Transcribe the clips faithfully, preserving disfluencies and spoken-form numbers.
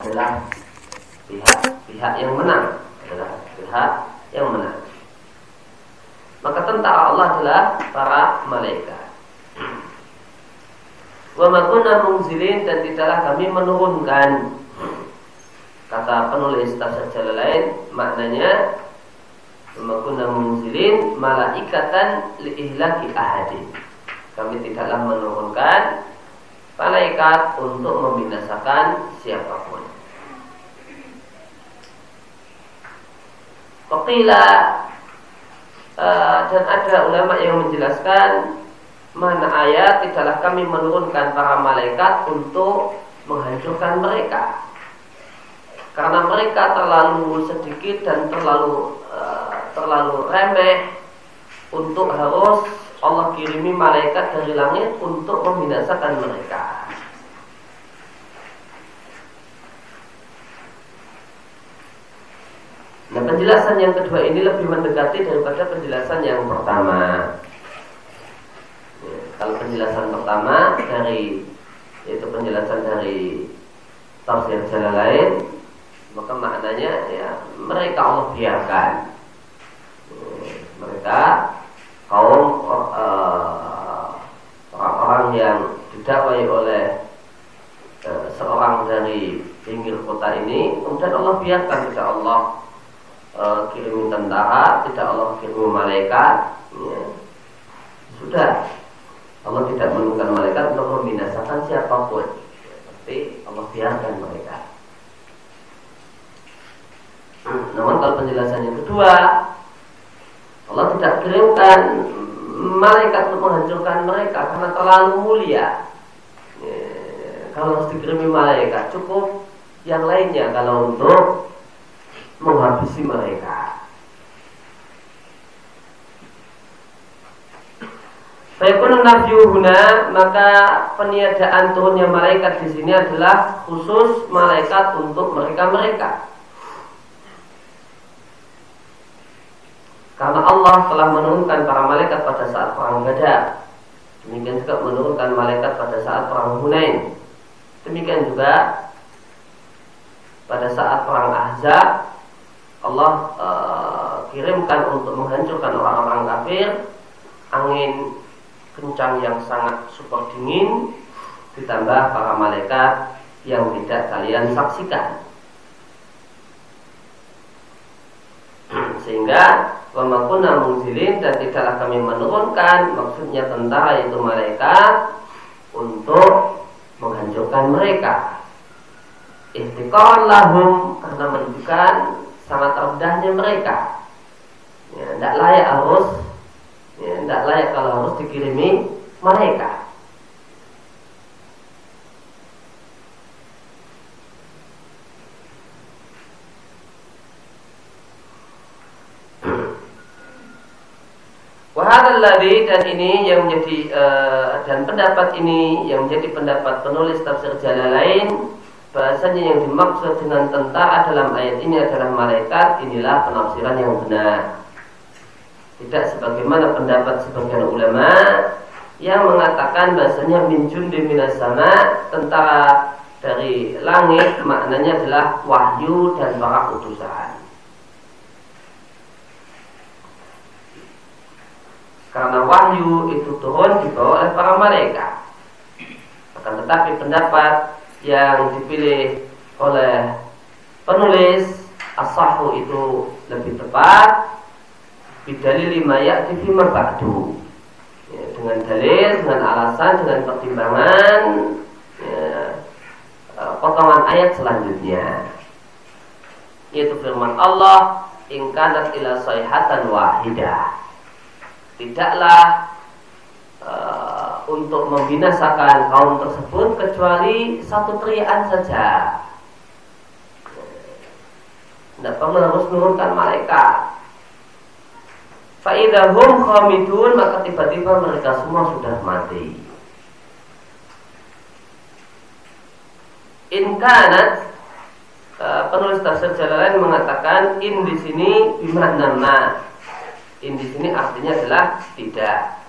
adalah pihak-pihak yang menang, adalah pihak yang menang. Maka tentara Allah adalah para malaikat. Wa ma kunna munzilin, dan tidaklah kami menurunkan. Kata penulis tafsir Jalalain, maknanya wa ma kunna munzilin malaikatan li ihlaki ahadin. Kami tidaklah menurunkan malaikat untuk membinasakan siapapun. Waqila, uh, dan ada ulama yang menjelaskan mana ayat tidaklah kami menurunkan para malaikat untuk menghancurkan mereka, karena mereka terlalu sedikit dan terlalu uh, terlalu remeh untuk harus Allah kirimi malaikat dari langit untuk membinasakan mereka. Nah, penjelasan yang kedua ini lebih mendekati daripada penjelasan yang pertama. Ya, kalau penjelasan pertama dari yaitu penjelasan dari tafsir Jalalain, maka maknanya ya mereka Allah biarkan. Ya, mereka kaum uh, orang-orang yang didakwai oleh uh, seorang dari pinggir kota ini, kemudian Allah biarkan, tidak Allah uh, kirimi tentara, tidak Allah kirimi malaikat. Ya, sudah, Allah tidak menurunkan malaikat untuk membinasakan siapapun, ya, tapi Allah biarkan mereka. Namun kalau penjelasan yang kedua, Allah tidak kirimkan malaikat untuk menghancurkan mereka karena terlalu mulia. Ya, kalau harus dikirimi malaikat, cukup yang lainnya kalau untuk menghabisi mereka. Fayakun nafyu huna, maka peniadaan turunnya malaikat di sini adalah khusus malaikat untuk mereka-mereka. Karena Allah telah menurunkan para malaikat pada saat perang Badar. Demikian juga menurunkan malaikat pada saat perang Hunain. Demikian juga pada saat perang Ahzab, Allah uh, kirimkan untuk menghancurkan orang-orang kafir angin kencang yang sangat super dingin, ditambah para malaikat yang tidak kalian saksikan. Sehingga wa ma kunna munzilin, dan tidaklah kami menurunkan, maksudnya tentara itu malaikat, untuk menghancurkan mereka. Ihtiqaran lahum, karena menunjukkan sangat rendahnya mereka. Ya, tidak layak harus, ya, tidak layak kalau harus dikirimi mereka. Wahadalladzi, dan ini yang menjadi uh, dan pendapat ini yang menjadi pendapat penulis tafsir Jalalain, bahasanya yang dimaksud dengan tentara dalam ayat ini adalah malaikat. Inilah penafsiran yang benar, tidak sebagaimana pendapat sebagian ulama yang mengatakan bahasanya min jundi minas sama, tentara dari langit, maknanya adalah wahyu dan para utusan. Karena wahyu itu turun dibawa oleh para malaikat. Akan tetapi pendapat yang dipilih oleh penulis as-sahhu itu lebih tepat, bidalil lima ya'ti fi ma ba'du, ya, dengan dalil, dengan alasan, dengan pertimbangan, ya, potongan ayat selanjutnya, yaitu firman Allah, in kanat ila sayhatan wahidah, tidaklah uh, untuk membinasakan kaum tersebut kecuali satu teriakan saja. Tidak perlu harus menurunkan malaikat. Fa'idahum khamidun, maka tiba-tiba mereka semua sudah mati. In kanat, uh, penulis tafsir Jalalain mengatakan in di sini bimakna ma. In di sini artinya adalah tidak,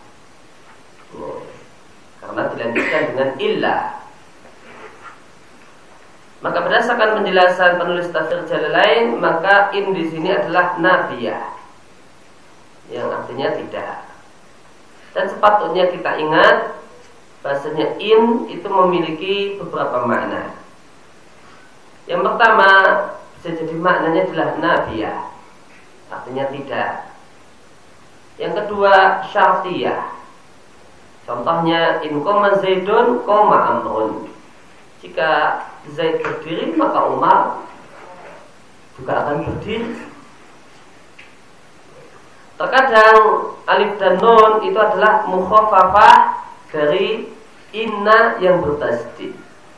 nah, karena dilanjutkan dengan illa. Maka berdasarkan penjelasan penulis tafsir Jalalain, maka in di sini adalah nafiyah, yang artinya tidak. Dan sepatutnya kita ingat bahasanya in itu memiliki beberapa makna. Yang pertama, bisa jadi maknanya adalah nafiyah, artinya tidak. Yang kedua, syartiyah. Contohnya, in qoma Zaidun qoma Amrun. Jika Zaid berdiri, maka Umar juga akan berdiri. Terkadang alif dan nun itu adalah mukhaffafah dari inna yang bertasydid.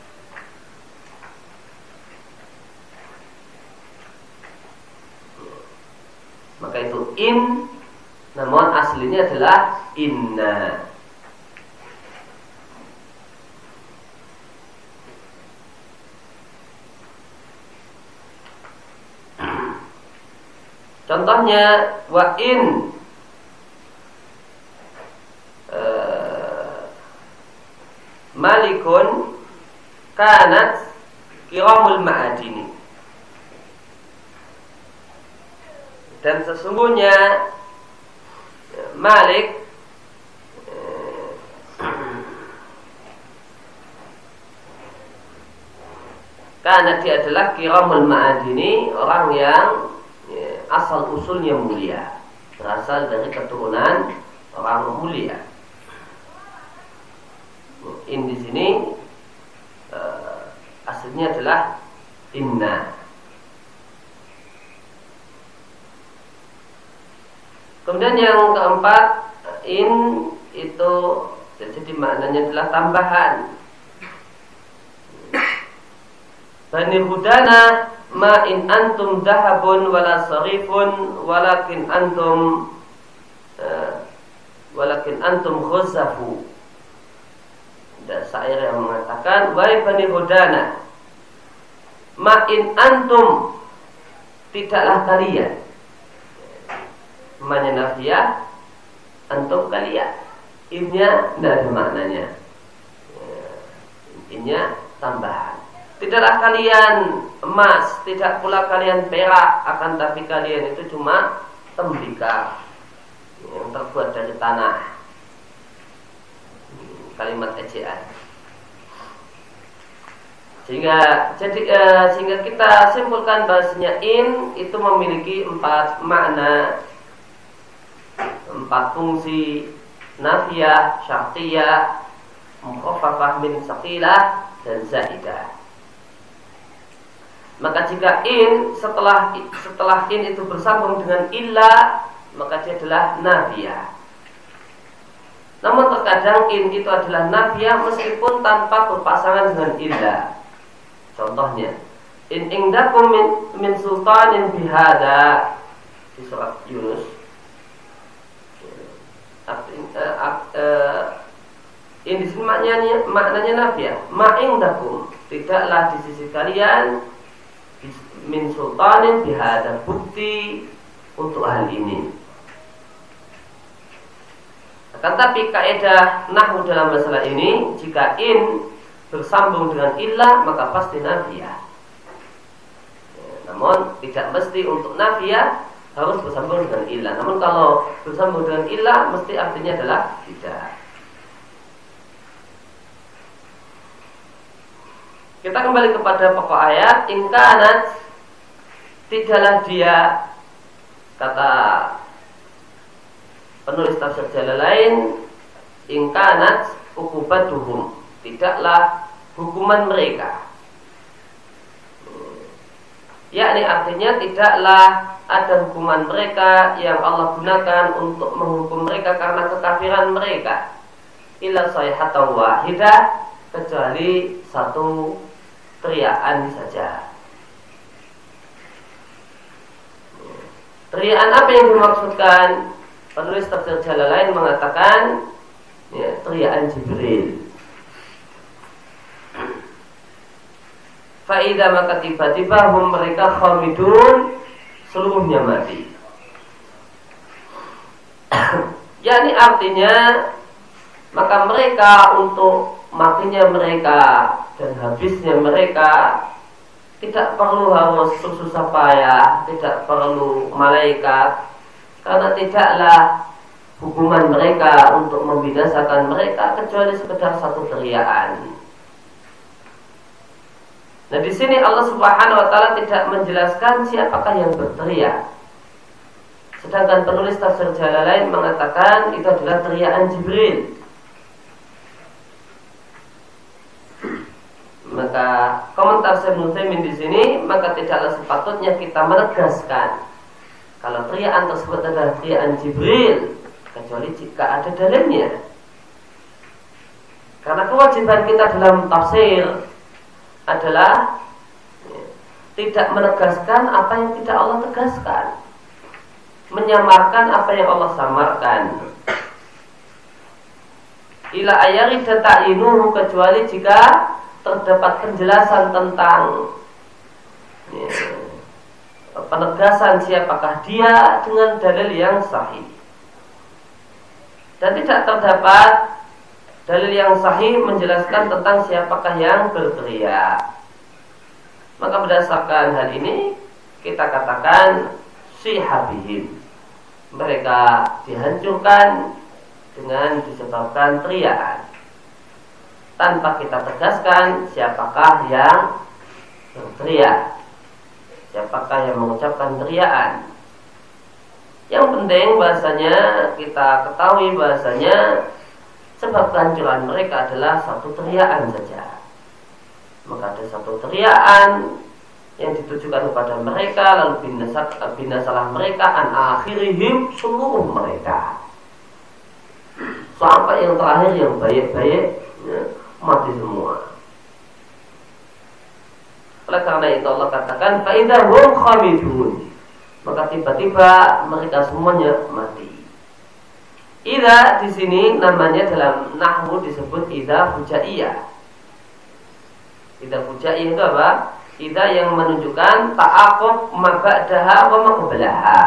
Maka itu in, namun aslinya adalah inna. Contohnya wa in uh, malikun kanat kiramul ma'adini. Dan sesungguhnya Malik uh, karena dia adalah kiramul ma'adini, orang yang asal usulnya mulia, berasal dari keturunan orang mulia. In di sini uh, aslinya adalah inna. Kemudian yang keempat, in itu jadi maknanya adalah tambahan. Bani Hudana ma in antum dahabun wala sarifun walakin antum uh, walakin antum khuzafu. Ada syair yang mengatakan, wahai Bani Hudana, ma in antum, tidaklah kalian, maknanya nafiyah, antum kalian, innya tidak ada maknanya, innya tambahan. Tidaklah kalian emas, tidak pula kalian perak, akan tapi kalian itu cuma tembikar yang terbuat dari tanah. Kalimat ejaan. Sehingga jadi eh, sehingga kita simpulkan bahasanya in itu memiliki empat makna, empat fungsi: nafiyah, syartiyah, mukhaffafah min saqilah, dan zaidah. Maka jika in setelah setelah in itu bersambung dengan illa, maka dia adalah nafiyah. Namun terkadang in itu adalah nafiyah meskipun tanpa berpasangan dengan illa. Contohnya, in indakum min, min sultanin bihada di surat Yunus. In di sini maknanya maknanya nafiyah. Ma indakum, tidaklah di sisi kalian min sultanin bihada, bukti untuk hal ini. Akan tapi kaidah nahwu dalam masalah ini, jika in bersambung dengan illa maka pasti nafiyah. Ya, namun tidak mesti untuk nafiyah harus bersambung dengan illa. Namun kalau bersambung dengan illa mesti artinya adalah tidak. Kita kembali kepada pokok ayat, in kanat, tidaklah dia, kata penulis tafsir Jalalain, in kanat uqubatuhum, tidaklah hukuman mereka, yakni artinya tidaklah ada hukuman mereka yang Allah gunakan untuk menghukum mereka karena kekafiran mereka, illa sayhatan wahidah, kecuali satu teriakan saja. Teriakan apa yang dimaksudkan? Penulis tafsir Jalalain mengatakan, ya, teriakan Jibril. Faidah maka tiba-tiba hum mereka khamidun, seluruhnya mati. Yani artinya maka mereka untuk matinya mereka dan habisnya mereka tidak perlu harus susah payah, tidak perlu malaikat, karena tidaklah hukuman mereka untuk membinasakan mereka kecuali sekedar satu teriakan. Nah, di sini Allah Subhanahu wa taala tidak menjelaskan siapakah yang berteriak. Sedangkan penulis tafsir Jalalain mengatakan itu adalah teriakan Jibril. Maka komentar Syekh Nuzaimin di sini, maka tidaklah sepatutnya kita menegaskan kalau teriakan tersebut adalah teriakan Jibril, kecuali jika ada dalilnya. Karena kewajiban kita dalam tafsir adalah ya, tidak menegaskan apa yang tidak Allah tegaskan, menyamarkan apa yang Allah samarkan. Ila ayari datainuhu, kecuali jika terdapat penjelasan tentang ya, penegasan siapakah dia dengan dalil yang sahih. Dan tidak terdapat dalil yang sahih menjelaskan tentang siapakah yang berteriak. Maka berdasarkan hal ini kita katakan sihabihim, mereka dihancurkan dengan disebabkan teriakan, tanpa kita tegaskan siapakah yang berteriak, siapakah yang mengucapkan teriakan. Yang penting bahasanya kita ketahui bahasanya sebab kehancuran mereka adalah satu teriakan saja. Maka ada satu teriakan yang ditujukan kepada mereka, lalu binasa, binasalah mereka an akhirihim, seluruh mereka, sampai yang terakhir yang baik-baik ya, mati semua. Oleh karena itu Allah katakan fa idza hum khamidun, maka tiba-tiba mereka semuanya mati. Idza di sini namanya dalam nahwu disebut idza fujaiyah. Idza fujaiyah itu apa? Idza yang menunjukkan ta'aqub ma ba'daha wa ma qablaha.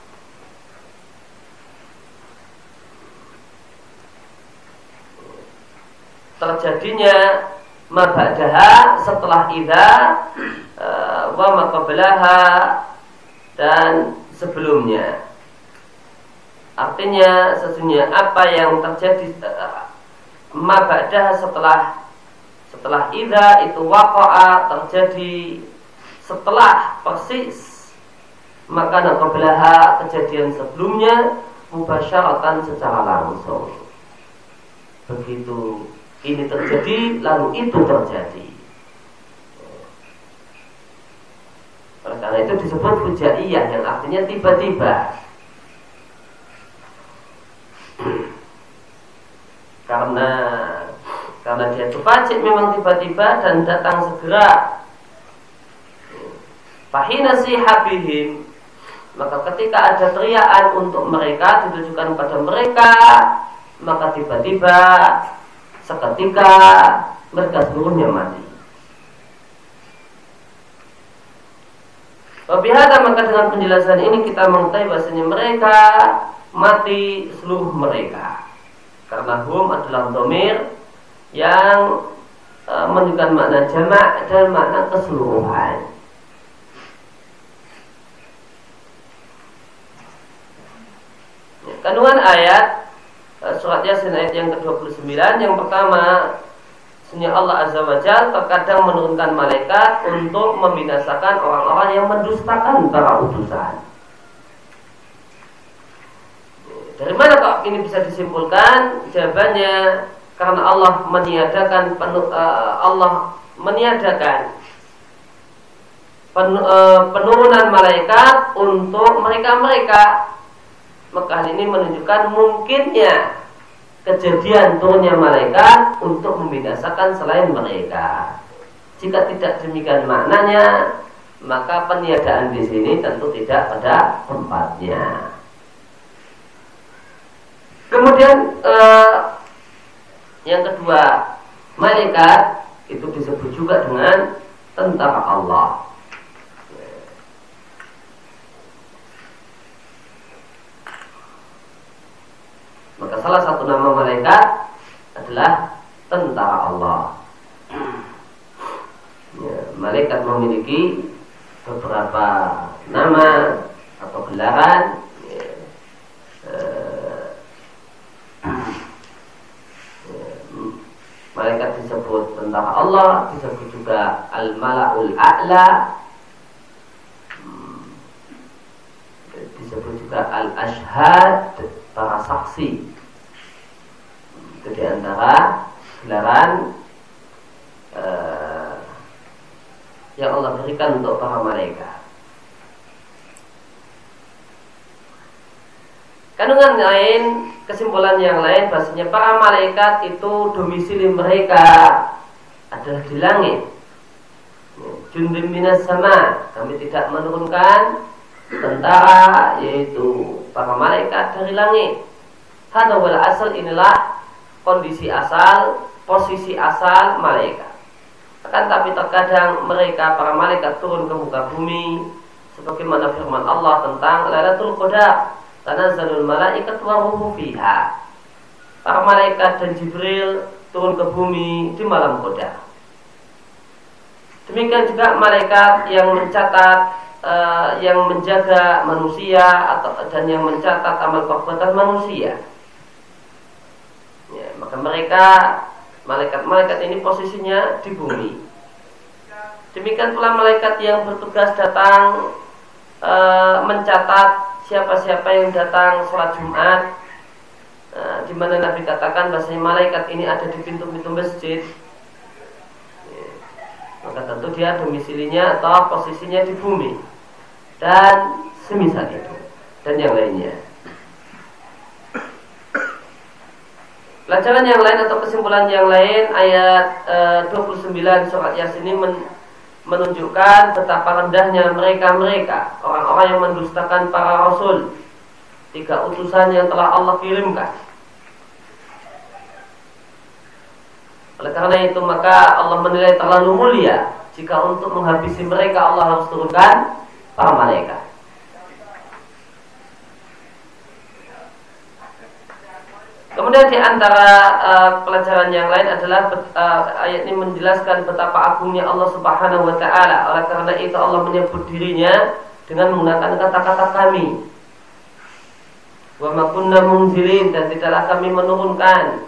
Terjadinya ma ba'daha setelah idza uh, wa ma qablaha dan sebelumnya. Artinya sesungguhnya apa yang terjadi uh, ma ba'daha setelah setelah idza itu waqa'a, terjadi setelah persis, maka qablaha kejadian sebelumnya mubasyaratan secara langsung. Begitu ini terjadi, lalu itu terjadi. Oleh karena itu disebut fujaiyah, yang artinya tiba-tiba. Karena karena dia tufajik memang tiba-tiba dan datang segera. Fahina sihabihim, maka ketika ada teriakan untuk mereka ditujukan pada mereka, maka tiba-tiba seketika mereka seluruhnya mati. Wabihada, maka dengan penjelasan ini kita mengetahui bahasanya mereka mati seluruh mereka, karena hum adalah dhamir yang e, menunjukkan makna jamak dan makna keseluruhan. Kandungan ayat surat Yasin ayat yang ke dua puluh sembilan, yang pertama, sesungguhnya Allah Azza wa Jalla terkadang menurunkan malaikat untuk membinasakan orang-orang yang mendustakan para utusan. Dari mana kok ini bisa disimpulkan? Jawabannya karena Allah meniadakan penu, uh, Allah meniadakan pen, uh, penurunan malaikat untuk mereka-mereka. Maka hal ini menunjukkan mungkinnya kejadian turunnya malaikat untuk membinasakan selain mereka. Jika tidak demikian maknanya, maka peniadaan di sini tentu tidak pada tempatnya. Kemudian eh, yang kedua, malaikat itu disebut juga dengan tentara Allah. Maka salah satu nama malaikat adalah tentara Allah. Ya, malaikat memiliki beberapa nama atau gelaran. Ya. Uh, ya. Malaikat disebut tentara Allah, disebut juga al-mala'ul a'la, disebut juga al-ashhad, para saksi. Itu diantara gelaran uh, yang Allah berikan untuk para malaikat. Kandungan lain, kesimpulan yang lain, bahasanya para malaikat itu domisili mereka adalah di langit. Jundun minas sama, kami tidak menurunkan tentara, yaitu para malaikat dari langit. Hadza wal asal, inilah kondisi asal, posisi asal malaikat. Akan tapi terkadang mereka, para malaikat, turun ke muka bumi, sebagaimana firman Allah tentang Lailatul Qadar, tanazzalul malaikat wa ruhu fiha. Para malaikat dan Jibril turun ke bumi di malam Qadar. Demikian juga malaikat yang mencatat, uh, yang menjaga manusia atau dan yang mencatat amal perbuatan manusia. Ya, maka mereka, malaikat-malaikat ini posisinya di bumi. Demikian pula malaikat yang bertugas datang uh, mencatat siapa-siapa yang datang sholat Jumat, uh, di mana Nabi katakan bahasanya malaikat ini ada di pintu-pintu masjid. Ya, maka tentu dia domisilinya atau posisinya di bumi dan semisal itu dan yang lainnya. Pelajaran yang lain atau kesimpulan yang lain, ayat uh, dua puluh sembilan surat Yasin ini men menunjukkan betapa rendahnya mereka-mereka, orang-orang yang mendustakan para rasul, tiga utusan yang telah Allah kirimkan. Oleh karena itu maka Allah menilai terlalu mulia jika untuk menghabisi mereka Allah harus turunkan para malaikat. Kemudian di antara uh, pelajaran yang lain adalah uh, ayat ini menjelaskan betapa agungnya Allah Subhanahu wa taala. Oleh karena itu Allah menyebut dirinya dengan menggunakan kata-kata kami. Wa ma kunna munzilin, dan tidaklah kami menurunkan.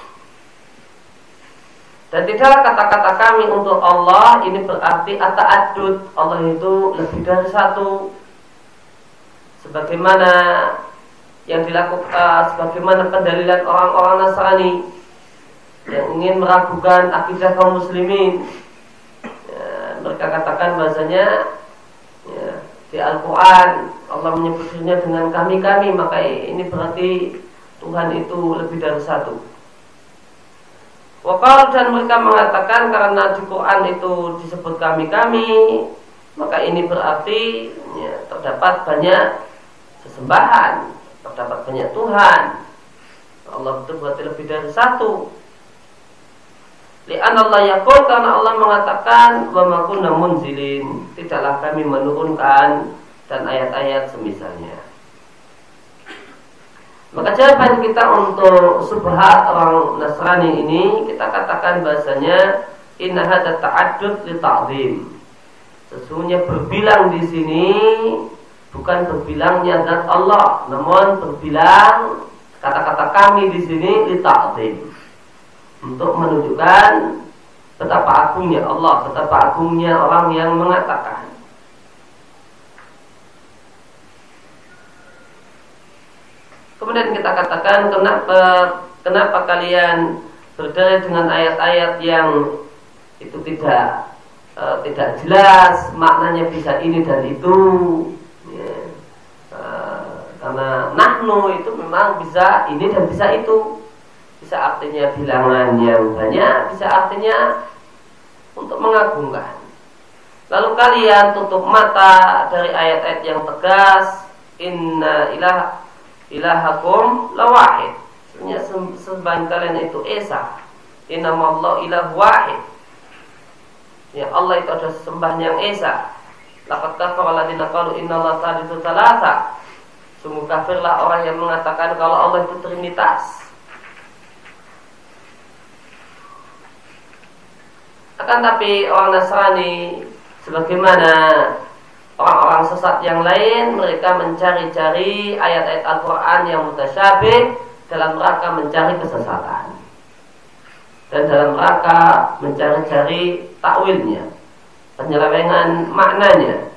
Dan tidaklah kata-kata kami untuk Allah ini berarti at-ta'addud. Allah itu lebih dari satu. Sebagaimana yang dilakukan uh, sebagaimana pendalilan orang-orang Nasrani yang ingin meragukan akidah kaum muslimin. Ya, mereka katakan bahasanya ya, di Al-Quran Allah menyebutnya dengan kami-kami, maka ini berarti Tuhan itu lebih dari satu. Wakal, dan mereka mengatakan karena di Quran itu disebut kami-kami, maka ini berarti ya, terdapat banyak sesembahan, terdapat banyak Tuhan. Allah itu berarti lebih dari satu. Li'an Allah yaqul, karena Allah mengatakan wa ma kunna munzilin, tidaklah kami menurunkan, dan ayat-ayat semisalnya. Maka jawaban kita untuk subhat orang Nasrani ini, kita katakan bahasanya inna hadza ta'addud li ta'zim. Sesungguhnya berbilang di sini bukan berbilangnya zat Allah, namun berbilang kata-kata kami di sini li ta'zim, untuk menunjukkan betapa agungnya Allah, betapa agungnya orang yang mengatakan. Kemudian kita katakan kenapa kenapa kalian berdalil dengan ayat-ayat yang itu tidak uh, tidak jelas maknanya, bisa ini dan itu. Ya. Uh, karena nahnu itu memang bisa ini dan bisa itu. Bisa artinya bilangan yang banyak, bisa artinya untuk mengagungkan. Lalu kalian tutup mata dari ayat-ayat yang tegas, inna ilah ilahakum lawahid, sebenarnya sembahan kalian itu esa, innamallahu ilahu wahid, ya Allah itu adalah sembahan yang esa. Laqad kafara alladziina qalu innallaha thalithu tsalatsa, sungguh kafirlah orang yang mengatakan kalau Allah itu trinitas. Akan tapi orang Nasrani sebagaimana orang-orang sesat yang lain, mereka mencari-cari ayat-ayat Al-Quran yang mutasyabih dalam rangka mencari kesesatan dan dalam rangka mencari-cari takwilnya, penyelewengan maknanya.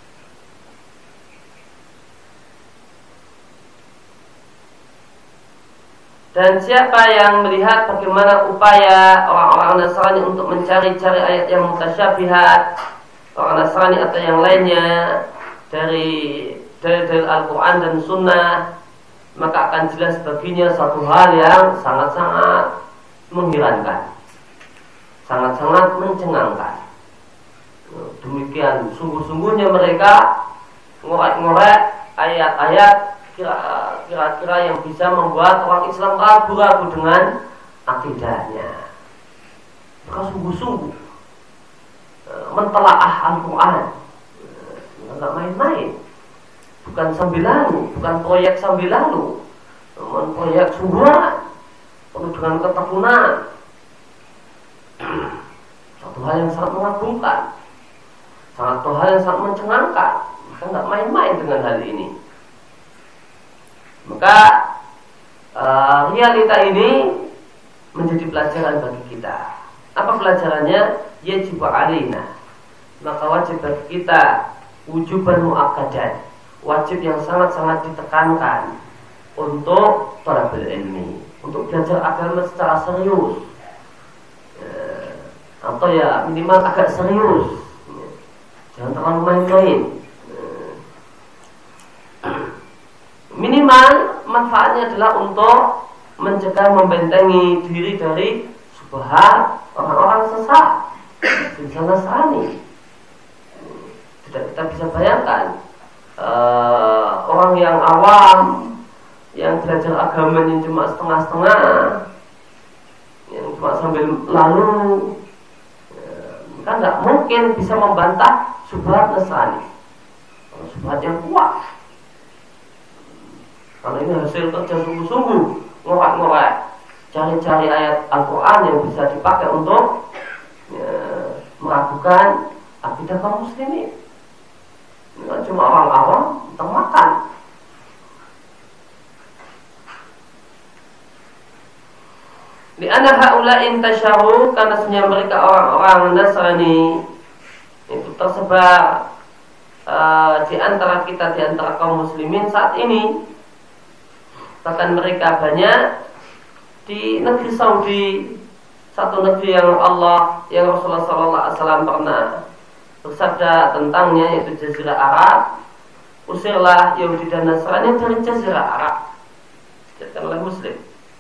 Dan siapa yang melihat bagaimana upaya orang-orang Nasrani untuk mencari-cari ayat yang mutasyabihat, orang Nasrani atau yang lainnya dari dalil Al-Quran dan Sunnah, maka akan jelas baginya satu hal yang sangat-sangat mengherankan, sangat-sangat mencengangkan. Demikian sungguh-sungguhnya mereka ngorek-ngorek ayat-ayat kira-kira yang bisa membuat orang Islam ragu-ragu dengan akidahnya. Mereka sungguh-sungguh mentelaah Al-Quran, nggak main-main, bukan sambil lalu, bukan proyek sambil lalu, namun proyek sungguhan, penuh dengan ketekunan. Satu hal yang sangat mengagumkan, satu hal yang sangat mencengangkan. Mereka nggak main-main dengan hal ini. Maka uh, realita ini menjadi pelajaran bagi kita. Apa pelajarannya? Yajib alaina, maka wajib bagi kita wujuban muakkadan, wajib yang sangat-sangat ditekankan untuk talabul ilmi, untuk belajar agama secara serius, ya, atau ya minimal agak serius, ya, jangan terlalu main-main. Minimal manfaatnya adalah untuk mencegah, membentengi diri dari subhat orang-orang sesat, bangsa Nasrani. Tidak kita bisa bayangkan uh, orang yang awam, yang belajar agamanya cuma setengah-setengah, yang cuma sambil lalu, ya, kan tidak mungkin bisa membantah subhat Nasrani, subhat yang kuat. Karena ini hasil kerja sungguh-sungguh, ngorek-ngorek, cari-cari ayat Al-Quran yang bisa dipakai untuk ya, meragukan akidah kaum muslimin. Ini kan cuma orang awam termakan. Di anna haula'in tasyaru, karena sebenarnya mereka orang-orang Nasrani itu tersebar uh, di antara kita, di antara kaum muslimin saat ini. Bahkan mereka banyak di negeri Saudi, satu negeri yang Allah, yang Rasulullah shallallahu alaihi wasallam pernah bersabda tentangnya, yaitu Jazirah Arab. Usirlah Yahudi dan Nasrani dari Jazirah Arab, dikatakan oleh Muslim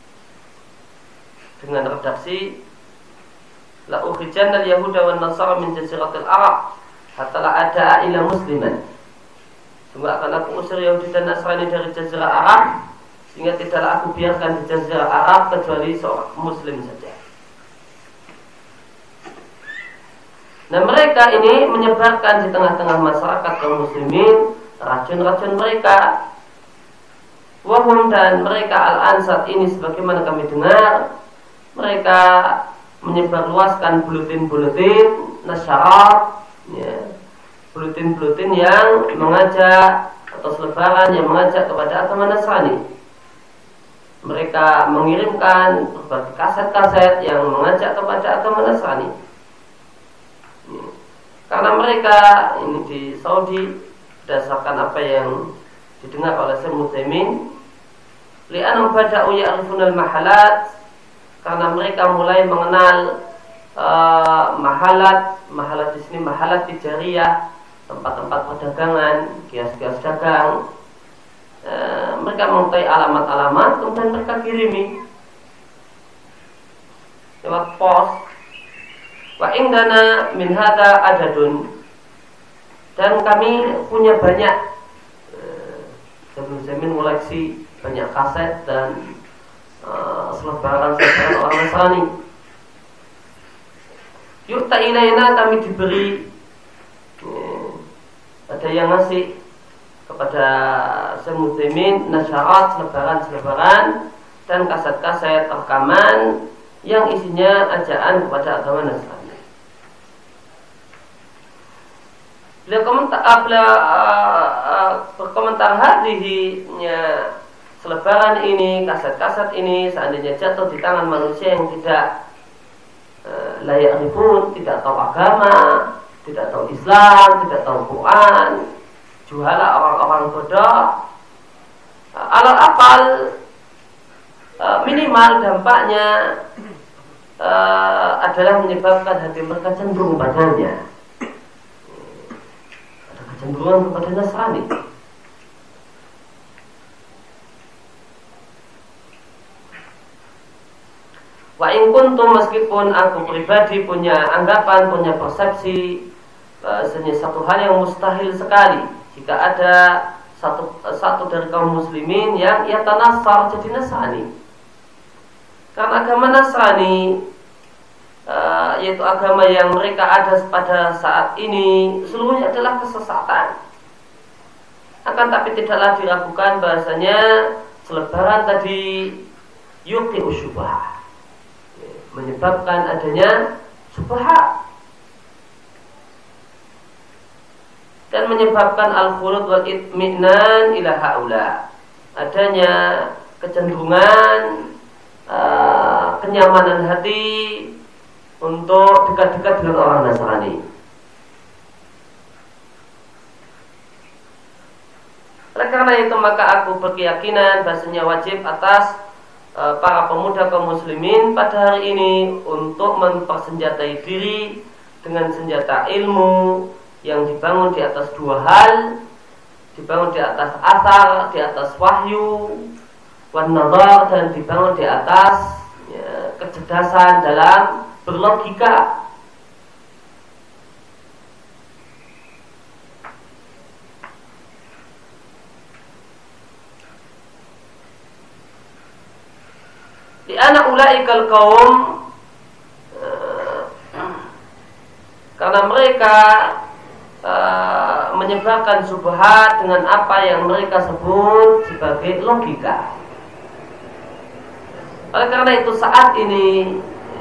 dengan redaksi la ukhrijanna al-yahuda wan nasara min jaziratil Arab hatta la ada ila musliman. Sungguh akan aku usir Yahudi dan Nasrani dari Jazirah Arab, sehingga tidaklah aku biarkan di Jazirah Arab kecuali seorang muslim saja. Nah, mereka ini menyebarkan di tengah-tengah masyarakat kaum muslimin racun-racun mereka. Wahum, dan mereka al-an saat ini sebagaimana kami dengar, mereka menyebarluaskan buletin-buletin nasyarat, ya, buletin-buletin yang mengajak atau selebaran yang mengajak kepada agama Nasrani. Mereka mengirimkan berbagai kaset-kaset yang mengajak kepada agama Nasrani. Karena mereka ini di Saudi, berdasarkan apa yang didengar oleh Syekh Muthaimin, li'anhum bada'u ya'rifunal mahalat, karena mereka mulai mengenal uh, mahalat, mahalat di sini mahalat tijariyah, tempat-tempat perdagangan, kios-kios dagang. E, mereka mengetahui alamat-alamat, kemudian mereka kirimi lewat pos. Wa indana min hadza adadun, dan kami punya banyak sebelum Zamin koleksi banyak kaset dan uh, selebaran-selebaran orang Nasrani. Yukta ilaina, kami diberi, uh, ada yang ngasih kepada Syekh Muthaimin nasyarat, selebaran-selebaran dan kaset-kaset rekaman yang isinya ajaan kepada agama Nasrani. Beliau komentar, uh, beliau uh, uh, berkomentar hadhihinya selebaran ini, kaset-kaset ini seandainya jatuh di tangan manusia yang tidak uh, layak ribut, tidak tahu agama, tidak tahu Islam, tidak tahu Quran, juhala orang-orang bodoh, uh, alal apal uh, minimal dampaknya uh, adalah menyebabkan hati mereka cenderung padanya. Cenderungan kepada Nasrani. Wa in kuntum, meskipun aku pribadi punya anggapan, punya persepsi bahasanya satu hal yang mustahil sekali jika ada satu satu dari kaum muslimin yang ia tanasar jadi Nasrani. Karena agama Nasrani Uh, yaitu agama yang mereka ada pada saat ini seluruhnya adalah kesesatan. Akan tapi tidaklah diragukan bahasanya selebaran tadi yuqi usyubah, menyebabkan adanya subhat dan menyebabkan al-khulud wal itmi'nan ila haula, adanya kecenderungan uh, kenyamanan hati untuk dekat-dekat dengan orang Nasrani. Oleh karena itu maka aku berkeyakinan bahasanya wajib atas e, para pemuda kaum muslimin pada hari ini untuk mempersenjatai diri dengan senjata ilmu yang dibangun di atas dua hal, dibangun di atas asar, di atas wahyu, wan nazar, dan dibangun di atas ya, kecerdasan dalam berlogika. Di anak ulaikal kaum, karena mereka uh, menyebarkan subhat dengan apa yang mereka sebut sebagai logika. Oleh karena itu saat ini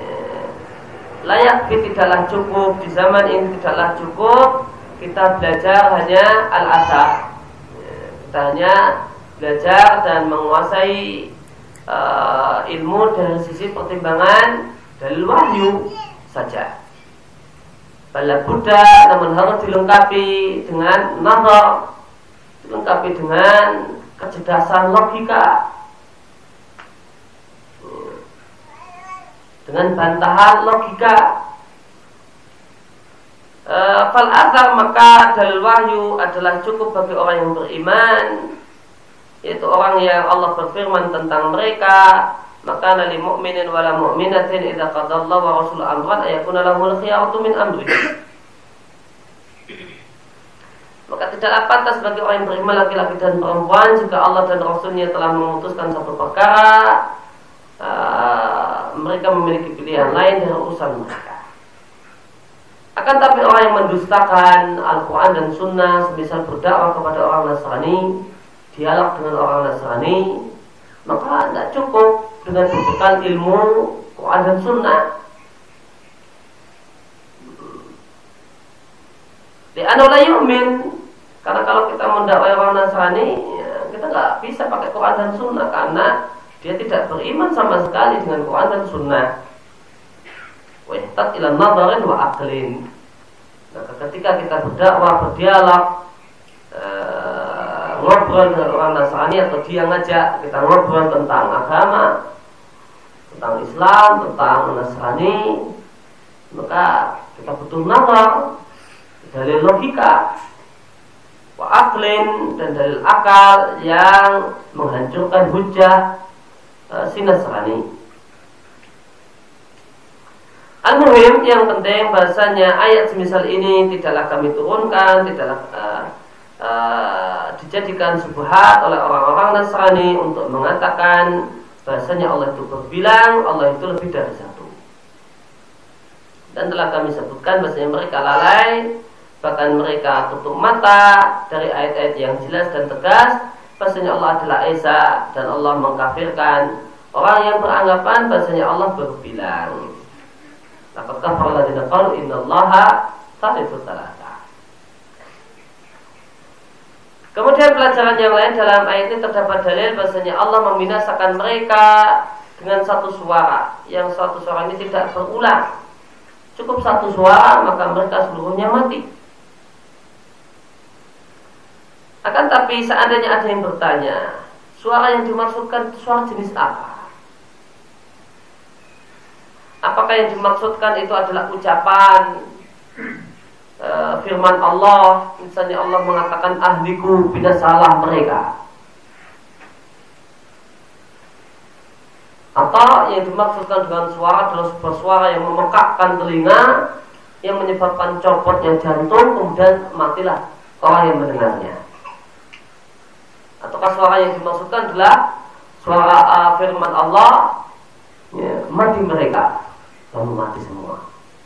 layak tidaklah cukup, di zaman ini tidaklah cukup kita belajar hanya al-asar. Kita hanya belajar dan menguasai uh, ilmu dari sisi pertimbangan dalil wahyu saja. Bala Buddha, namun harus dilengkapi dengan nazar, dilengkapi dengan kecerdasan logika, dengan bantahan logika. E, fal athar, maka dalil wahyu adalah cukup bagi orang yang beriman, yaitu orang yang Allah berfirman tentang mereka, maka lil mu'minin wala mu'minatin idza qadallahu wa rasuluhu amran ayakuna lahul khiyaratu min amrihi. Maka tidaklah pantas bagi orang yang beriman laki-laki dan perempuan jika Allah dan Rasulnya telah memutuskan satu perkara, Uh, mereka memiliki pilihan lain dari urusan mereka. Akan tapi orang yang mendustakan Al-Quran dan Sunnah, semisal berdakwah kepada orang Nasrani, dialog dengan orang Nasrani, maka tidak cukup dengan berbekal ilmu Quran dan Sunnah. Di anula yu'min, karena kalau kita mendakwai orang Nasrani, ya, kita nggak bisa pakai Quran dan Sunnah karena dia tidak beriman sama sekali dengan Quran dan Sunnah. Wa ihtat ila nadharin wa aqlin. Maka ketika kita berdakwah, berdialog, uh, ngobrol dengan orang Nasrani atau dia ngajak kita ngobrol tentang agama, tentang Islam, tentang Nasrani, maka kita butuh nazar, dalil logika, wa aqlin, dan dalil akal yang menghancurkan hujah si Nasrani. Al-muhim, yang penting bahasanya ayat semisal ini tidaklah kami turunkan, tidaklah uh, uh, dijadikan subhat oleh orang-orang Nasrani untuk mengatakan bahasanya Allah itu berbilang, Allah itu lebih dari satu. Dan telah kami sebutkan bahasanya mereka lalai, bahkan mereka tutup mata dari ayat-ayat yang jelas dan tegas bahasanya Allah adalah Esa, dan Allah mengkafirkan orang yang beranggapan bahasanya Allah berbilang. Laqad kafara alladziina qalu innallaha thalithu tsalatsa. Kemudian pelajaran yang lain dalam ayat ini terdapat dalil bahasanya Allah membinasakan mereka dengan satu suara, yang satu suara ini tidak berulang. Cukup satu suara maka mereka seluruhnya mati. Akan tapi seandainya ada yang bertanya, suara yang dimaksudkan itu suara jenis apa? Apakah yang dimaksudkan itu adalah ucapan uh, firman Allah, misalnya Allah mengatakan ahliku binasalah mereka, atau yang dimaksudkan dengan suara adalah sebuah suara yang memekakkan telinga, yang menyebabkan copotnya jantung, kemudian matilah orang yang mendengarnya. Ataukah suara yang dimaksudkan adalah suara uh, firman Allah, ya, mati mereka, lalu mati semua.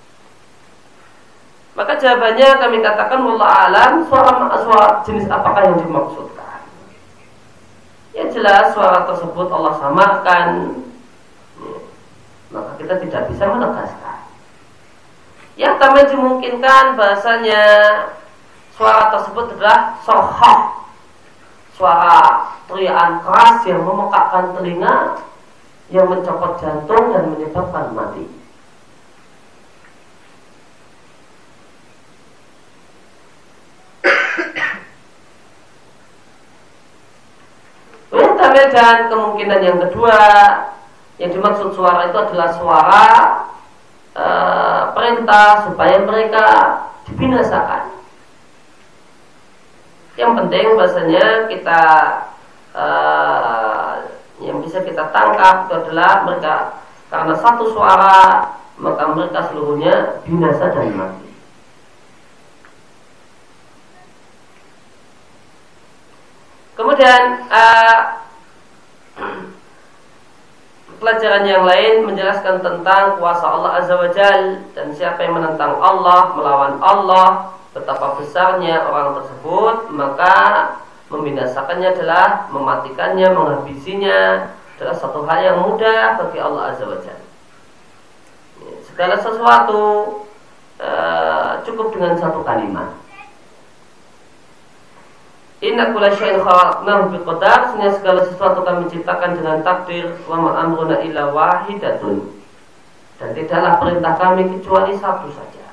Maka jawabannya kami katakan wallahu alam, suara, suara jenis apakah yang dimaksudkan? Ya jelas suara tersebut Allah samakan, ya, maka kita tidak bisa menegaskan. Yang kami dimungkinkan bahasanya suara tersebut adalah sohah, suara teriakan keras yang memekakkan telinga, yang mencopot jantung dan menyebabkan mati. Dan kemungkinan yang kedua, yang dimaksud suara itu adalah suara e, perintah supaya mereka dibinasakan. Yang penting bahasanya kita e, yang bisa kita tangkap itu adalah mereka karena satu suara maka mereka seluruhnya binasa dan mati. Kemudian e, pelajaran yang lain menjelaskan tentang kuasa Allah Azza wa Jal, dan siapa yang menentang Allah, melawan Allah, betapa besarnya orang tersebut, maka membinasakannya adalah mematikannya, menghabisinya adalah satu hal yang mudah bagi Allah Azza wa Jal. Segala sesuatu uh, cukup dengan satu kalimat. Inna kulla syai'in khalaqnahu biqadar, sehingga segala sesuatu kami ciptakan dengan takdir. Wa ma amruna illa wahidatun, dan tidaklah perintah kami kecuali satu saja.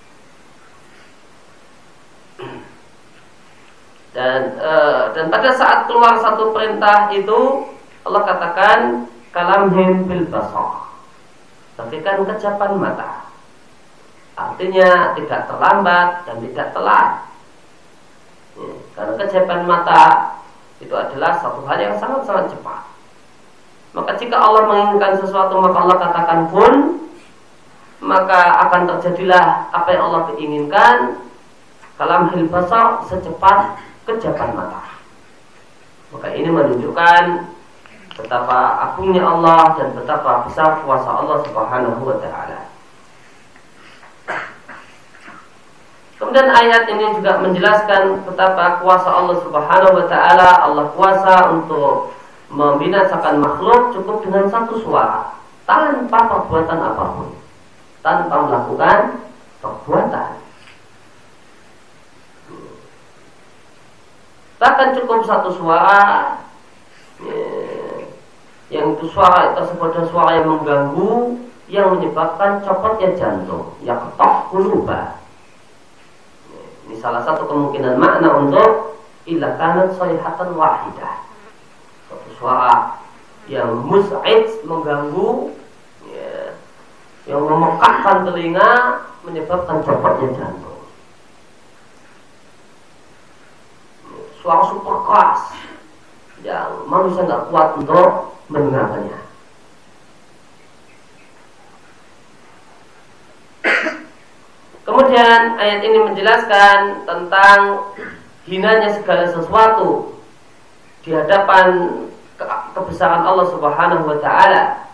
Dan uh, dan pada saat keluar satu perintah itu Allah katakan kalamhim bil basar, bagaikan kejapan mata. Artinya tidak terlambat dan tidak telat. Ya, karena kejapan mata itu adalah satu hal yang sangat-sangat cepat. Maka jika Allah menginginkan sesuatu maka Allah katakan kun, maka akan terjadilah apa yang Allah inginkan. Kalamhil basar, secepat kejapan mata. Maka ini menunjukkan betapa agungnya Allah dan betapa besar kuasa Allah Subhanahu wa ta'ala. Kemudian ayat ini juga menjelaskan betapa kuasa Allah Subhanahu wa ta'ala. Allah kuasa untuk membinasakan makhluk cukup dengan satu suara, tanpa perbuatan apapun, tanpa melakukan perbuatan. Bahkan cukup satu suara, yang itu suara tersebut adalah suara yang mengganggu, yang menyebabkan copotnya jantung, yaqta'u quluba. Ini salah satu kemungkinan makna untuk illa kanat sayhatan wahidah, suatu suara yang mus'id, mengganggu, ya, yang memekakkan telinga, menyebabkan copotnya jantung. Suara super keras yang manusia nggak kuat untuk mendengarnya. Kemudian ayat ini menjelaskan tentang hinanya segala sesuatu di hadapan ke- kebesaran Allah Subhanahu wa ta'ala,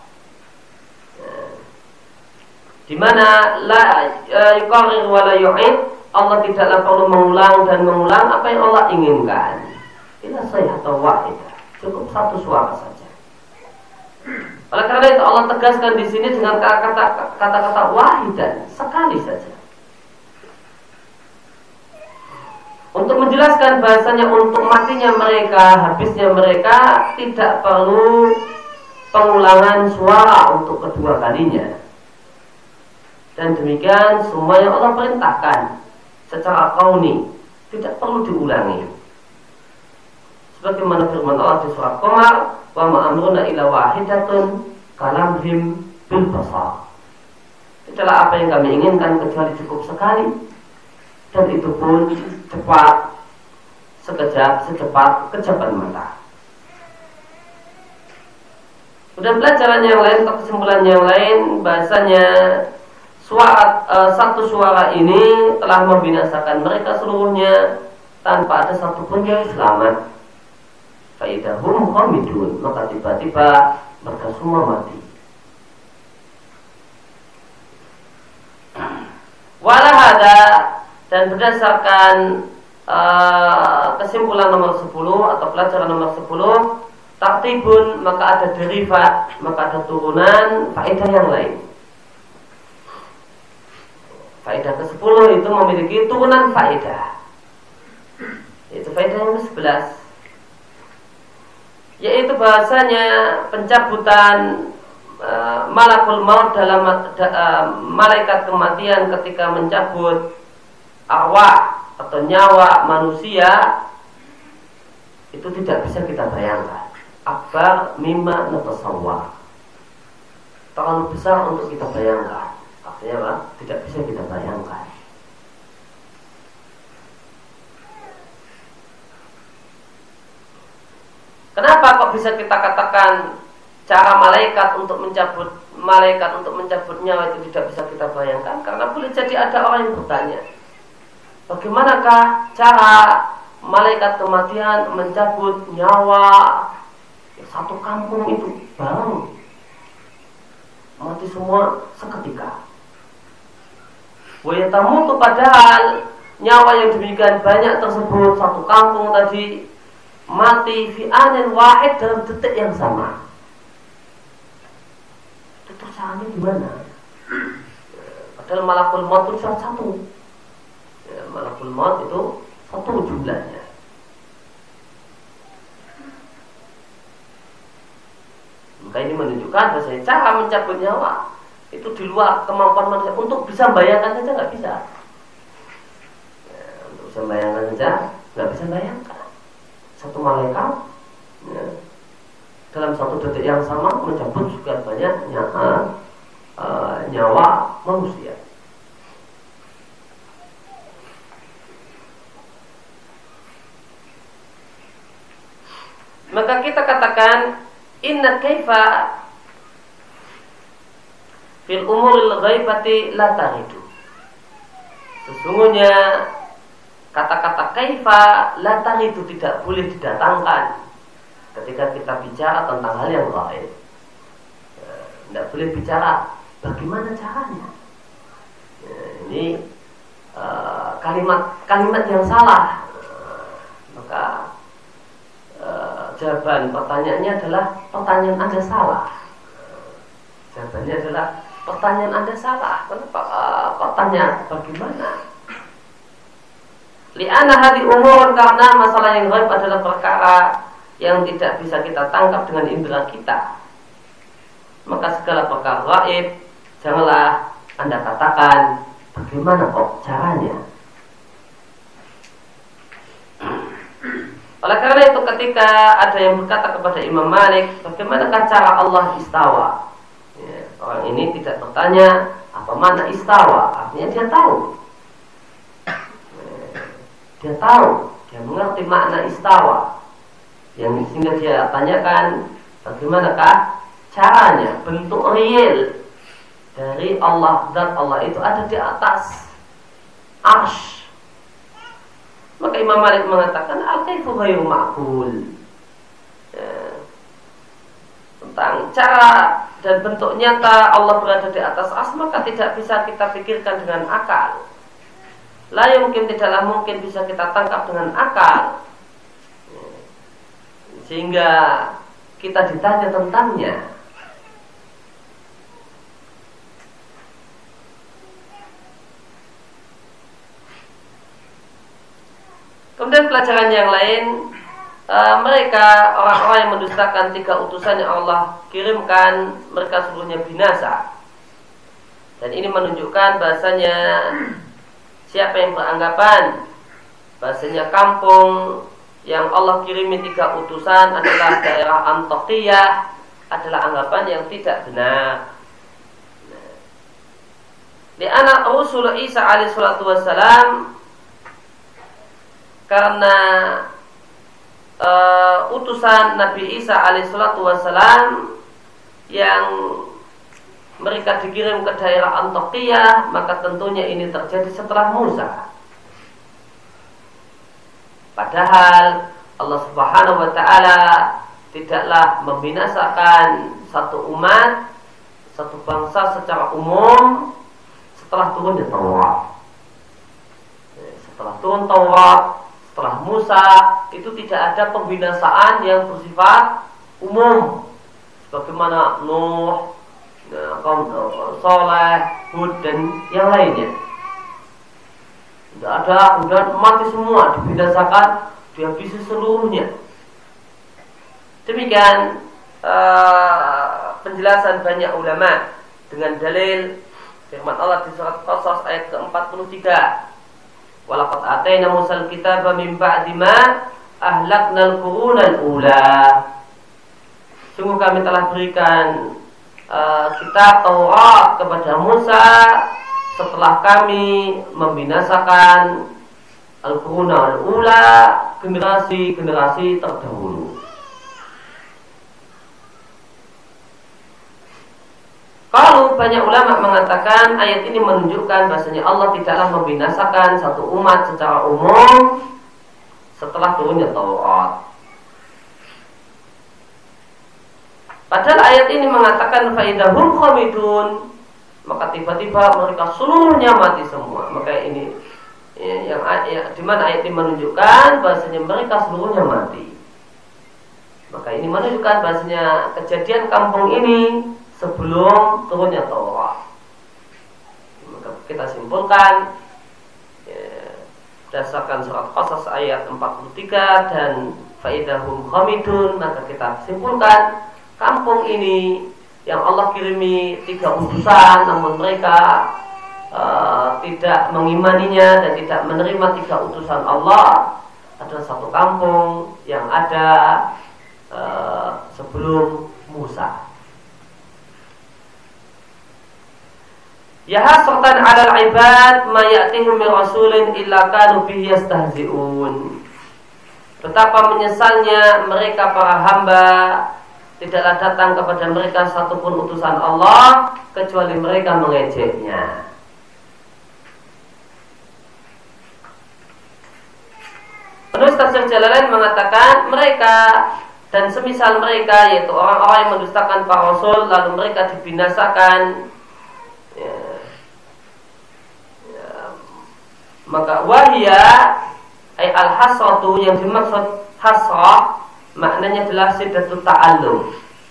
di mana la yuqarrir wa la yu'id, Allah tidaklah perlu mengulang dan mengulang apa yang Allah inginkan. Ila sayhatan wahidah, cukup satu suara saja. Oleh karena itu Allah tegaskan di sini dengan kata-kata kata-kata wahidan, sekali saja. untuk menjelaskan bahasanya untuk matinya mereka, habisnya mereka tidak perlu pengulangan suara untuk kedua kalinya. Dan demikian semua yang Allah perintahkan secara kauni tidak perlu diulangi. Sebagaimana firman Allah di surat Qamar, wa ma amruna illa wahidatun kalamhim bil basar. Itulah apa yang kami inginkan kecuali cukup sekali, dan itu pun cepat, sekejap, secepat kejapan mata. Kemudian pelajaran yang lain atau kesimpulan yang lain, bahasanya suara, e, satu suara ini telah membinasakan mereka seluruhnya tanpa ada satupun yang selamat. Faidahum khamidun, maka tiba-tiba mereka semua mati. Walahada, dan berdasarkan uh, kesimpulan nomor sepuluh atau pelajaran nomor sepuluh, tartibun, maka ada derivat, maka ada turunan faedah yang lain. Faedah ke sepuluh itu memiliki turunan faedah, yaitu faedah yang ke sebelas, yaitu bahasanya pencabutan uh, malakul maut dalam uh, malaikat kematian ketika mencabut arwah atau nyawa manusia itu tidak bisa kita bayangkan. Akbar mimma natasawwar, terlalu besar untuk kita bayangkan. Artinya apa? Tidak bisa kita bayangkan. Kenapa kok bisa kita katakan cara malaikat untuk mencabut malaikat untuk mencabut nyawa itu tidak bisa kita bayangkan? Karena boleh jadi ada orang yang bertanya, bagaimanakah cara malaikat kematian mencabut nyawa satu kampung itu bareng mati semua seketika? Wayatamu itu padahal nyawa yang demikian banyak tersebut satu kampung tadi mati fi anin wahid dalam detik yang sama. Itu caranya gimana? Padahal malakul maut itu salah satu. Ya, malakul maut itu satu jumlahnya. Maka ini menunjukkan bahwa cara mencabut nyawa itu di luar kemampuan manusia. Untuk bisa membayangkan saja nggak bisa. Ya, untuk bisa membayangkan saja nggak bisa bayangkan. Satu malaikat ya, dalam satu detik yang sama mencabut juga banyak nyawa, uh, nyawa manusia. Maka kita katakan inna kaifa fil umuril ghaibati la taridu. Sesungguhnya kata-kata kaifa la taridu tidak boleh didatangkan ketika kita bicara tentang hal yang gaib. Tidak boleh bicara bagaimana caranya. Ini uh, kalimat kalimat yang salah. Maka uh, jawaban pertanyaannya adalah pertanyaan Anda salah. Jawabannya adalah pertanyaan Anda salah. Kenapa uh, pertanyaan bagaimana? Li'anna hadi umur, karena masalah yang gaib adalah perkara yang tidak bisa kita tangkap dengan indera kita. Maka segala perkara gaib janganlah Anda katakan bagaimana kok caranya. Oleh karena itu ketika ada yang berkata kepada Imam Malik, bagaimanakah cara Allah istawa? Ya, orang ini tidak bertanya apa makna istawa, artinya dia tahu. Dia tahu, dia mengerti makna istawa. Yang sehingga dia tanyakan bagaimanakah caranya, bentuk real dari Allah, zat Allah itu ada di atas arsy. Maka Imam Malik mengatakan al-kaifu ghairu ma'qul. Ya, tentang cara dan bentuk nyata Allah berada di atas arsy, maka tidak bisa kita pikirkan dengan akal. La mungkin tidaklah mungkin bisa kita tangkap dengan akal, sehingga kita ditanya tentangnya. Kemudian pelajaran yang lain, uh, mereka orang-orang yang mendustakan tiga utusan yang Allah kirimkan, mereka seluruhnya binasa. Dan ini menunjukkan bahasanya siapa yang beranggapan bahasanya kampung yang Allah kirimi tiga utusan adalah daerah Antokiyah adalah anggapan yang tidak benar. Di anak Rasul Isa alaihi salatu wassalam, karena uh, utusan Nabi Isa alaihi salatu wassalam yang mereka dikirim ke daerah Antokiyah, maka tentunya ini terjadi setelah Musa. Padahal Allah Subhanahu wa taala tidaklah membinasakan satu umat, satu bangsa secara umum setelah turunnya Taurat. Setelah turun Taurat, setelah Musa, itu tidak ada pembinasaan yang bersifat umum sebagaimana Nuh, kaum Saleh, Hud dan yang lainnya. Tidak ada, kemudian mati semua, dibinasakan, dihabisi seluruhnya. Demikian uh, penjelasan banyak ulama dengan dalil firman Allah di surat Qasas ayat ke empat puluh tiga. Walaqad atayna Musal kitaba min ba'di ma ahlaknal qurunal ula. Sungguh kami telah berikan uh, kitab Taurat kepada Musa setelah kami membinasakan al-quruna al-ula, generasi-generasi terdahulu. Kalau banyak ulama mengatakan ayat ini menunjukkan bahasanya Allah tidaklah membinasakan satu umat secara umum setelah turunnya Taurat. Padahal ayat ini mengatakan faidahum khamidun, maka tiba-tiba mereka seluruhnya mati semua. Maka ini ya, yang ya, di mana ayat ini menunjukkan bahasanya mereka seluruhnya mati. Maka ini menunjukkan bahasanya kejadian kampung ini sebelum turunnya Taurat. Maka kita simpulkan ya, berdasarkan surat Qasas ayat empat puluh tiga dan faidahum khamidun, maka kita simpulkan kampung ini yang Allah kirimi tiga utusan, namun mereka uh, tidak mengimaninya dan tidak menerima tiga utusan Allah, adalah satu kampung yang ada uh, sebelum Musa. Ya hasratan 'alal 'ibad ma ya'tihim min rasulin illa kanu bihi yastahzi'un. Betapa menyesalnya mereka para hamba, tidaklah datang kepada mereka satupun utusan Allah kecuali mereka mengejeknya. Penulis tafsir Jalalain mengatakan mereka dan semisal mereka, yaitu orang-orang yang mendustakan para rasul lalu mereka dibinasakan, ya, ya, maka wahia ay al-hasratu, yang dimaksud hasrah maknanya adalah syiddatut ta'allum,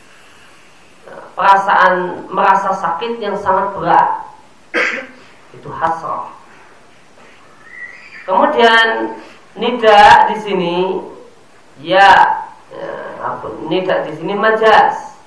perasaan merasa sakit yang sangat berat. Itu hasrah. Kemudian nida di sini ya, ya apa? Nida di sini majaz.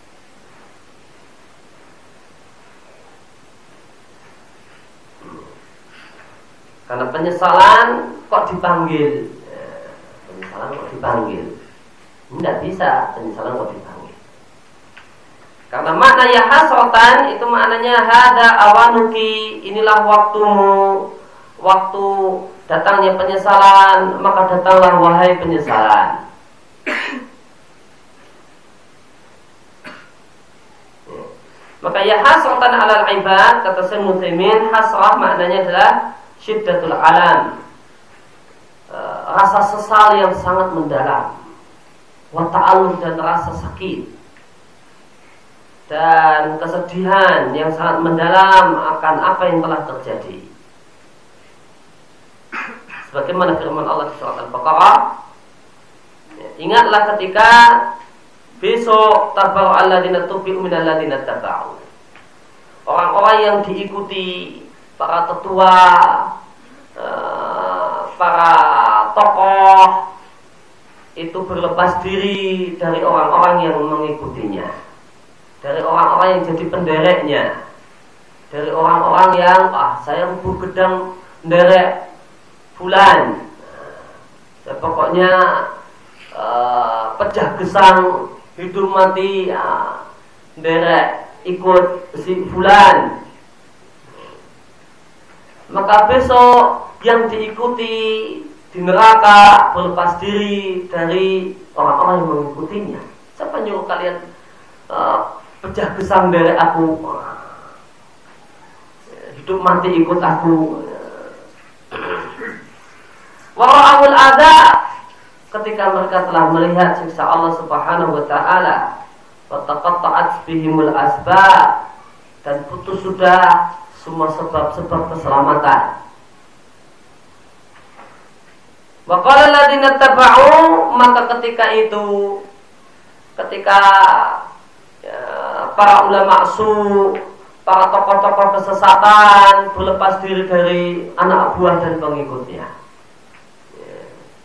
Karena penyesalan kok dipanggil, ya, penyesalan kok dipanggil. Tidak bisa penyesalan kok dipanggil. Karena makna ya hasratan itu maknanya hada awanuki, inilah waktumu, waktu datangnya penyesalan, maka datanglah wahai penyesalan. Maka ya hasratan 'alal 'ibad, kata Syekh Mutsaimin, hasrah maknanya adalah syiddatul alam, rasa sesal yang sangat mendalam, wa ta'allum, dan rasa sakit dan kesedihan yang sangat mendalam akan apa yang telah terjadi. Sebagaimana firman Allah di surat Al-Baqarah, ingatlah ketika besok tabaru alladzina tubi'u minal ladzina taba'u, orang-orang yang diikuti para tetua, para tokoh itu berlepas diri dari orang-orang yang mengikutinya, dari orang-orang yang jadi pendereknya, dari orang-orang yang ah saya rubuh gedang nderek fulan, ya, pokoknya uh, pecah gesang hidup mati uh, nderek ikut si fulan. Maka besok yang diikuti di neraka berlepas diri dari orang-orang yang mengikutinya. Siapa nyuruh kalian uh, pecah gesang dari aku, hidup mati ikut aku. Wara'ul adab, ketika mereka telah melihat siksa Allah Subhanahu wa taala, wa taqatta'at bihimul asbab, dan putus sudah semua sebab-sebab keselamatan. Wa qala alladziina taba'u, maka ketika itu, ketika ya, para ulama su, para tokoh-tokoh kesesatan berlepas diri dari anak buah dan pengikutnya, ya,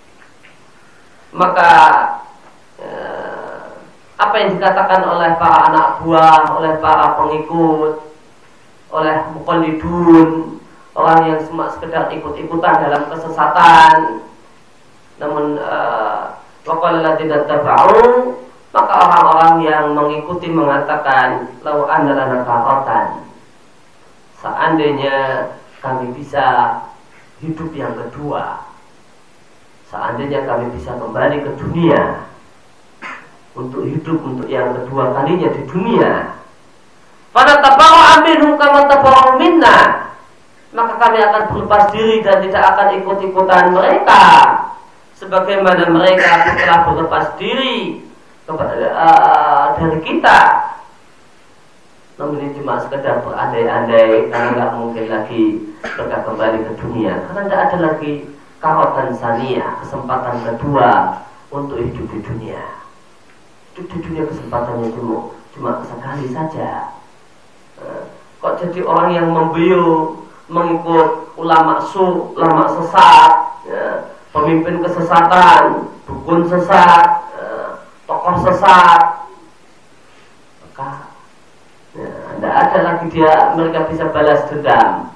maka ya, apa yang dikatakan oleh para anak buah, oleh para pengikut, oleh muqallidun, orang yang cuma sekedar ikut-ikutan dalam kesesatan, namun waqala alladziina taba'u, maka orang-orang yang mengikuti mengatakan lau anna lana karatan, seandainya kami bisa hidup yang kedua, seandainya kami bisa kembali ke dunia untuk hidup untuk yang kedua kalinya di dunia, pada tabara'u minhum kama tabara'u minna, maka kami akan berlepas diri dan tidak akan ikut-ikutan mereka sebagaimana mereka telah berlepas diri kepada, uh, dari kita. Namun ini cuma sekedar berandai-andai, karena nggak mungkin lagi mereka kembali ke dunia, karena tidak ada lagi karatan saniyah, kesempatan kedua untuk hidup di dunia. Hidup di dunia kesempatannya cuma, cuma sekali saja. uh, Kok jadi orang yang membiu mengikut ulama su, ulama sesat, ya, pemimpin kesesatan, dukun sesat, ya, tokoh sesat, maka tidak ya, ada lagi dia mereka bisa balas dendam.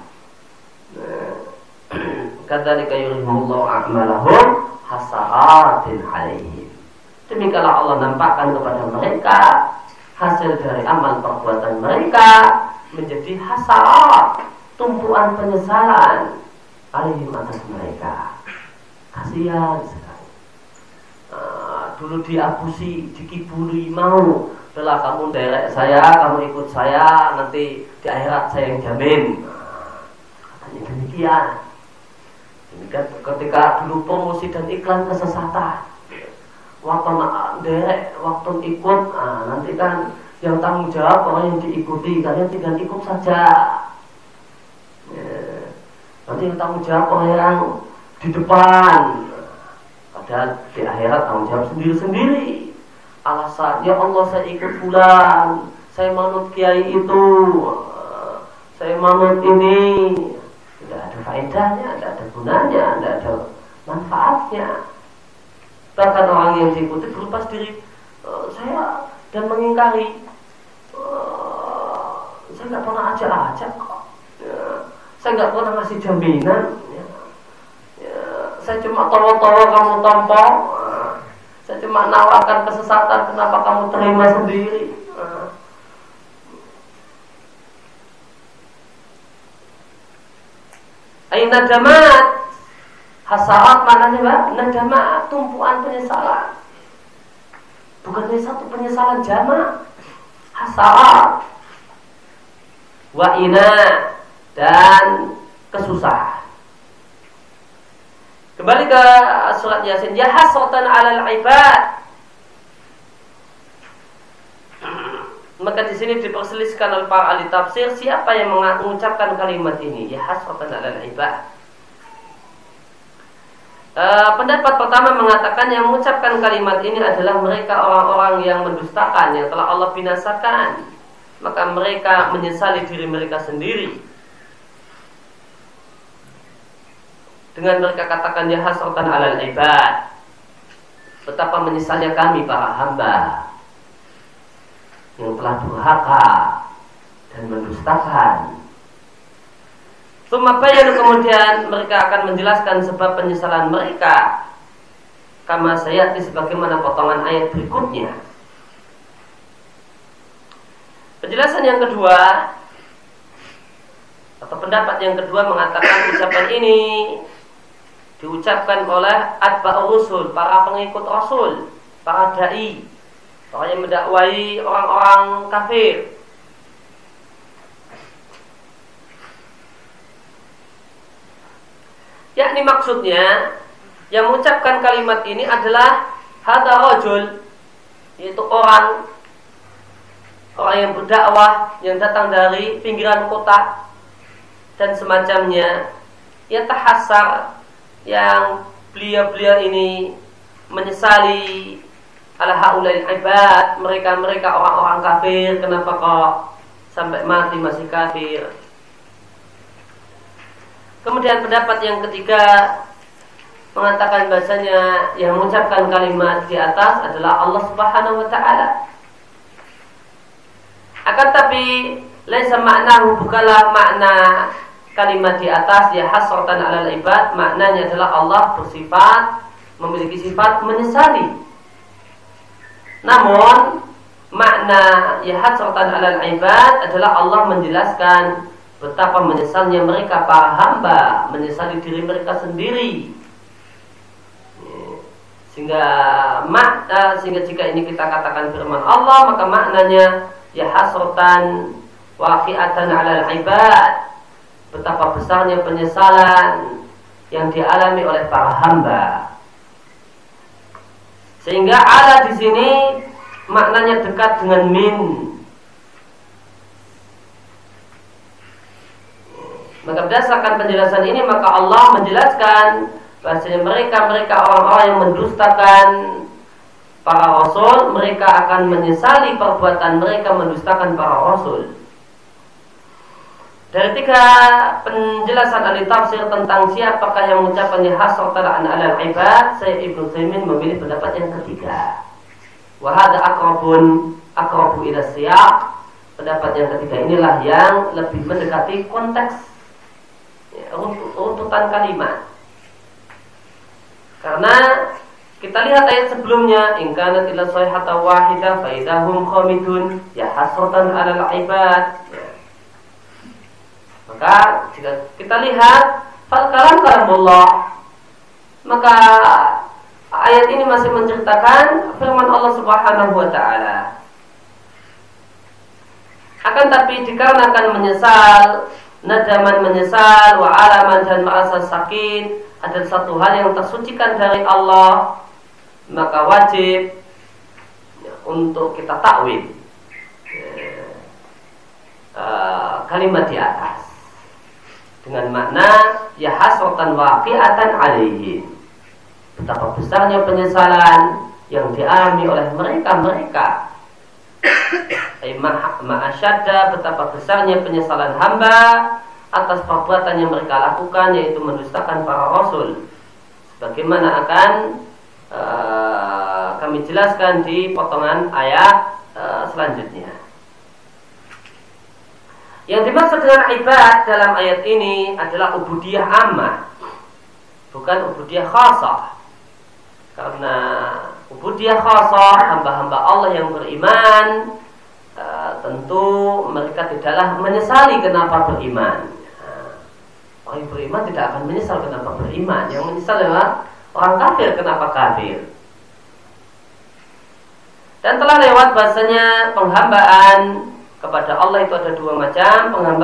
Kadzalika yurihimullahu a'malahum hasaratin 'alaihim. Demikianlah Allah nampakkan kepada mereka hasil dari amal perbuatan mereka menjadi hasarat, tumpuan penyesalan 'alaihim atas mereka. Kasihan sekali. Nah, dulu diabusi, dikibuli, mau setelah kamu derek saya, kamu ikut saya, nanti di akhirat saya yang jamin. Nah, katanya demikian. Demikian ketika dulu promosi dan iklan kesesatan, waktu derek, waktu ikut, nah, nanti kan yang tanggung jawab orang yang diikuti, kalian tinggal ikut saja. Ya, nanti yang tanggung jawab orang yang di depan, padahal di akhirat tanggung jawab sendiri-sendiri. Alasan, ya Allah saya ikut fulan, saya manut kiai itu, saya manut ini, tidak ada faedahnya, tidak ada gunanya, tidak ada manfaatnya. Bahkan orang yang diikuti berlepas diri, uh, saya dan mengingkari, uh, saya nggak pernah ajak-ajak kok, ya, saya nggak pernah ngasih jaminan. Saya cuma tawa-tawa kamu tampol, saya cuma nawarkan kesesatan, kenapa kamu terima sendiri? Ain nadamat, hasarat maknanya Pak, nadamat, tumpuan penyesalan. Bukan hanya satu penyesalan jamak, hasarat, wa'ina, dan kesusahan. Kembali ke surat Yasin, ya hasratan 'alal 'ibad. Maka di sini diperselisihkan oleh para ahli tafsir siapa yang mengucapkan kalimat ini, ya hasratan 'alal 'ibad. E, pendapat pertama mengatakan yang mengucapkan kalimat ini adalah mereka orang-orang yang mendustakan, yang telah Allah binasakan. Maka mereka menyesali diri mereka sendiri. dengan mereka katakan ya hasratan alal ibad, betapa menyesalnya kami para hamba yang telah durhaka dan mendustakan. Tsumma bayanu, kemudian mereka akan menjelaskan sebab penyesalan mereka, kama sayati, sebagaimana potongan ayat berikutnya. Penjelasan yang kedua atau pendapat yang kedua mengatakan ucapan ini diucapkan oleh atba'ur rusul, para pengikut Rasul, para dai, orang yang mendakwai orang-orang kafir. Yakni maksudnya yang mengucapkan kalimat ini adalah hadza rajul, yaitu orang orang yang berdakwah yang datang dari pinggiran kota dan semacamnya, ya tahassar, yang beliau-beliau ini menyesali ala haulil ibad, mereka-mereka orang-orang kafir, kenapa kok sampai mati masih kafir. Kemudian pendapat yang ketiga mengatakan bahasanya yang mengucapkan kalimat di atas adalah Allah Subhanahu wa taala. Akan tapi laisa maknahu, bukanlah makna kalimat di atas ya hasratan alal ibad, maknanya adalah Allah bersifat, memiliki sifat menyesali. Namun makna ya hasratan alal ibad adalah Allah menjelaskan betapa menyesalnya mereka para hamba, menyesali diri mereka sendiri. Sehingga makna, sehingga jika ini kita katakan firman Allah, maka maknanya ya hasratan waqi'atan alal ibad, betapa besarnya penyesalan yang dialami oleh para hamba. Sehingga ala di sini maknanya dekat dengan min. Maka berdasarkan penjelasan ini, maka Allah menjelaskan bahasanya mereka-mereka orang-orang yang mendustakan para rasul, mereka akan menyesali perbuatan mereka mendustakan para rasul. Dari tiga penjelasan ahli tafsir tentang siapakah yang mengucapkan hasratan alal ibad, saya Ibnu Utsaimin memilih pendapat yang ketiga. Wa hadza aqrabun aqrabu ila siyaq. Pendapat yang ketiga inilah yang lebih mendekati konteks, ya, runtutan kalimat. Karena kita lihat ayat sebelumnya, in kanat illa sayhatan wahidah fa idahum khamidun ya hasratan alal ibad. Ya. Maka jika kita lihat fal kalam kalamullah, maka ayat ini masih menceritakan firman Allah Subhanahu wa taala. Akan tapi dikarenakan menyesal, nadaman menyesal, wa alaman dan merasa sakit, ada satu hal yang tersucikan dari Allah, maka wajib ya, untuk kita takwil ya, uh, kalimat di atas dengan makna ya hasratan waqi'atan alaihim, betapa besarnya penyesalan yang dialami oleh mereka-mereka. Ma'asyadda, betapa besarnya penyesalan hamba atas perbuatan yang mereka lakukan, yaitu mendustakan para rasul, sebagaimana akan uh, kami jelaskan di potongan ayat uh, selanjutnya. Yang dimaksud dengan ibad dalam ayat ini adalah ubudiyah ammah, bukan ubudiyah khasah. Karena ubudiyah khasah, hamba-hamba Allah yang beriman, uh, tentu mereka tidaklah menyesali kenapa beriman. Orang yang beriman tidak akan menyesal kenapa beriman. Yang menyesal adalah orang kafir kenapa kafir. Dan telah lewat bahasanya penghambaan kepada Allah itu ada dua macam. Penghambaan